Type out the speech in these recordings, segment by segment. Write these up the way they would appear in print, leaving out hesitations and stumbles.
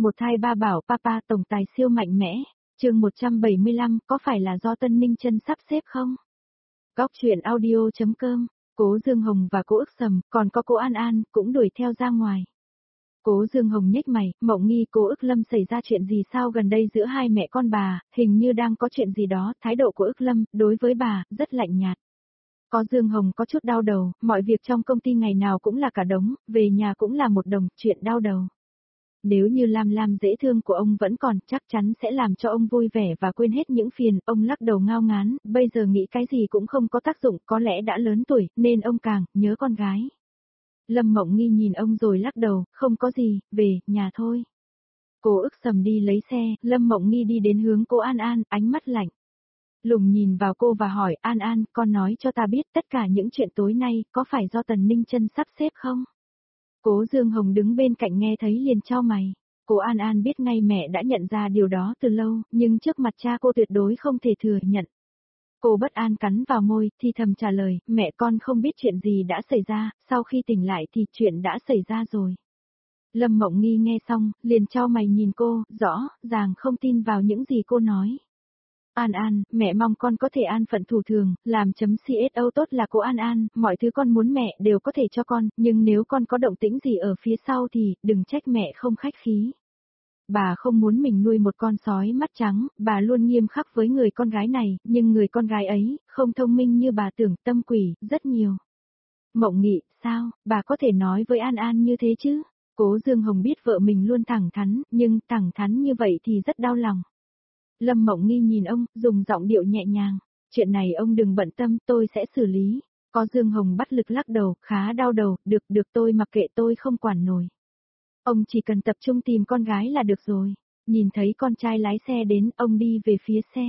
Một thai ba bảo papa tổng tài siêu mạnh mẽ. Chương 175, có phải là do Tân Ninh Chân sắp xếp không? Góc truyện audio.com. Cố Dương Hồng và Cố Ức Sầm, còn có Cố An An, cũng đuổi theo ra ngoài. Cố Dương Hồng nhếch mày, Mộng nghi Cố Ức Lâm xảy ra chuyện gì sao gần đây giữa hai mẹ con bà, hình như đang có chuyện gì đó, thái độ của Ức Lâm, đối với bà, rất lạnh nhạt. Có Dương Hồng có chút đau đầu, mọi việc trong công ty ngày nào cũng là cả đống, về nhà cũng là một đống, chuyện đau đầu. Nếu như Lam Lam dễ thương của ông vẫn còn, chắc chắn sẽ làm cho ông vui vẻ và quên hết những phiền, ông lắc đầu ngao ngán, bây giờ nghĩ cái gì cũng không có tác dụng, có lẽ đã lớn tuổi, nên ông càng nhớ con gái. Lâm Mộng nghi nhìn ông rồi lắc đầu, không có gì, về, nhà thôi. Cố Ức Sầm đi lấy xe, Lâm Mộng nghi đi đến hướng cô An An, ánh mắt lạnh. Lùng nhìn vào cô và hỏi, An An, con nói cho ta biết tất cả những chuyện tối nay, có phải do Tần Ninh Chân sắp xếp không? Cố Dương Hồng đứng bên cạnh nghe thấy liền chau mày. Cô An An biết ngay mẹ đã nhận ra điều đó từ lâu, nhưng trước mặt cha cô tuyệt đối không thể thừa nhận. Cô bất an cắn vào môi, thì thầm trả lời, mẹ con không biết chuyện gì đã xảy ra, sau khi tỉnh lại thì chuyện đã xảy ra rồi. Lâm Mộng nghi nghe xong, liền chau mày nhìn cô, rõ ràng không tin vào những gì cô nói. An An, mẹ mong con có thể an phận thủ thường, làm chấm CSO tốt là cô An An, mọi thứ con muốn mẹ đều có thể cho con, nhưng nếu con có động tĩnh gì ở phía sau thì, đừng trách mẹ không khách khí. Bà không muốn mình nuôi một con sói mắt trắng, bà luôn nghiêm khắc với người con gái này, nhưng người con gái ấy, không thông minh như bà tưởng, tâm quỷ, rất nhiều. Mộng Nghị, sao, bà có thể nói với An An như thế chứ? Cố Dương Hồng biết vợ mình luôn thẳng thắn, nhưng thẳng thắn như vậy thì rất đau lòng. Lâm Mộng nghi nhìn ông, dùng giọng điệu nhẹ nhàng. Chuyện này ông đừng bận tâm, tôi sẽ xử lý. Có Dương Hồng bắt lực lắc đầu, khá đau đầu, được tôi mặc kệ tôi không quản nổi. Ông chỉ cần tập trung tìm con gái là được rồi. Nhìn thấy con trai lái xe đến, ông đi về phía xe.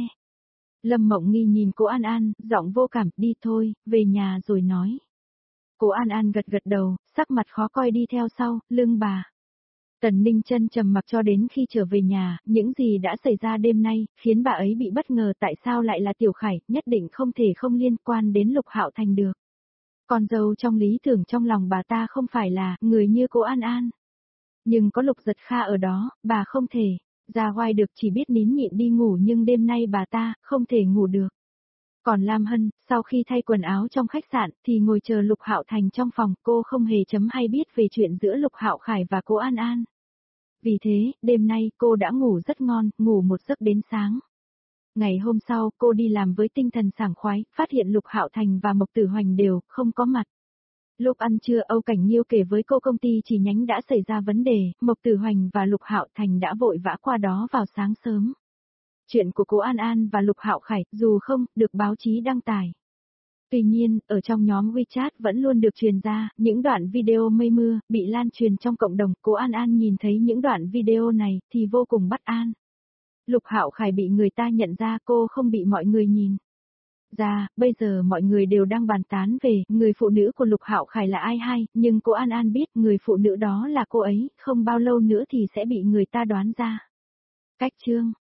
Lâm Mộng nghi nhìn cô An An, giọng vô cảm, đi thôi, về nhà rồi nói. Cô An An gật gật đầu, sắc mặt khó coi đi theo sau, lưng bà. Tần Ninh Chân trầm mặc cho đến khi trở về nhà, những gì đã xảy ra đêm nay, khiến bà ấy bị bất ngờ tại sao lại là Tiểu Khải, nhất định không thể không liên quan đến Lục Hạo Thành được. Con dâu trong lý tưởng trong lòng bà ta không phải là người như cô An An. Nhưng có Lục Giật Kha ở đó, bà không thể, ra ngoài được chỉ biết nín nhịn đi ngủ nhưng đêm nay bà ta không thể ngủ được. Còn Lam Hân, sau khi thay quần áo trong khách sạn thì ngồi chờ Lục Hạo Thành trong phòng, cô không hề chấm hay biết về chuyện giữa Lục Hạo Khải và cô An An. Vì thế, đêm nay cô đã ngủ rất ngon, ngủ một giấc đến sáng. Ngày hôm sau, cô đi làm với tinh thần sảng khoái, phát hiện Lục Hạo Thành và Mộc Tử Hoành đều không có mặt. Lúc ăn trưa Âu Cảnh Nhiêu kể với cô công ty chi nhánh đã xảy ra vấn đề, Mộc Tử Hoành và Lục Hạo Thành đã vội vã qua đó vào sáng sớm. Chuyện của cô An An và Lục Hạo Khải, dù không được báo chí đăng tải. Tuy nhiên, ở trong nhóm WeChat vẫn luôn được truyền ra, những đoạn video mây mưa, bị lan truyền trong cộng đồng, cô An An nhìn thấy những đoạn video này, thì vô cùng bất an. Lục Hạo Khải bị người ta nhận ra, cô không bị mọi người nhìn ra, bây giờ mọi người đều đang bàn tán về, người phụ nữ của Lục Hạo Khải là ai hay, nhưng cô An An biết, người phụ nữ đó là cô ấy, không bao lâu nữa thì sẽ bị người ta đoán ra. Cách chương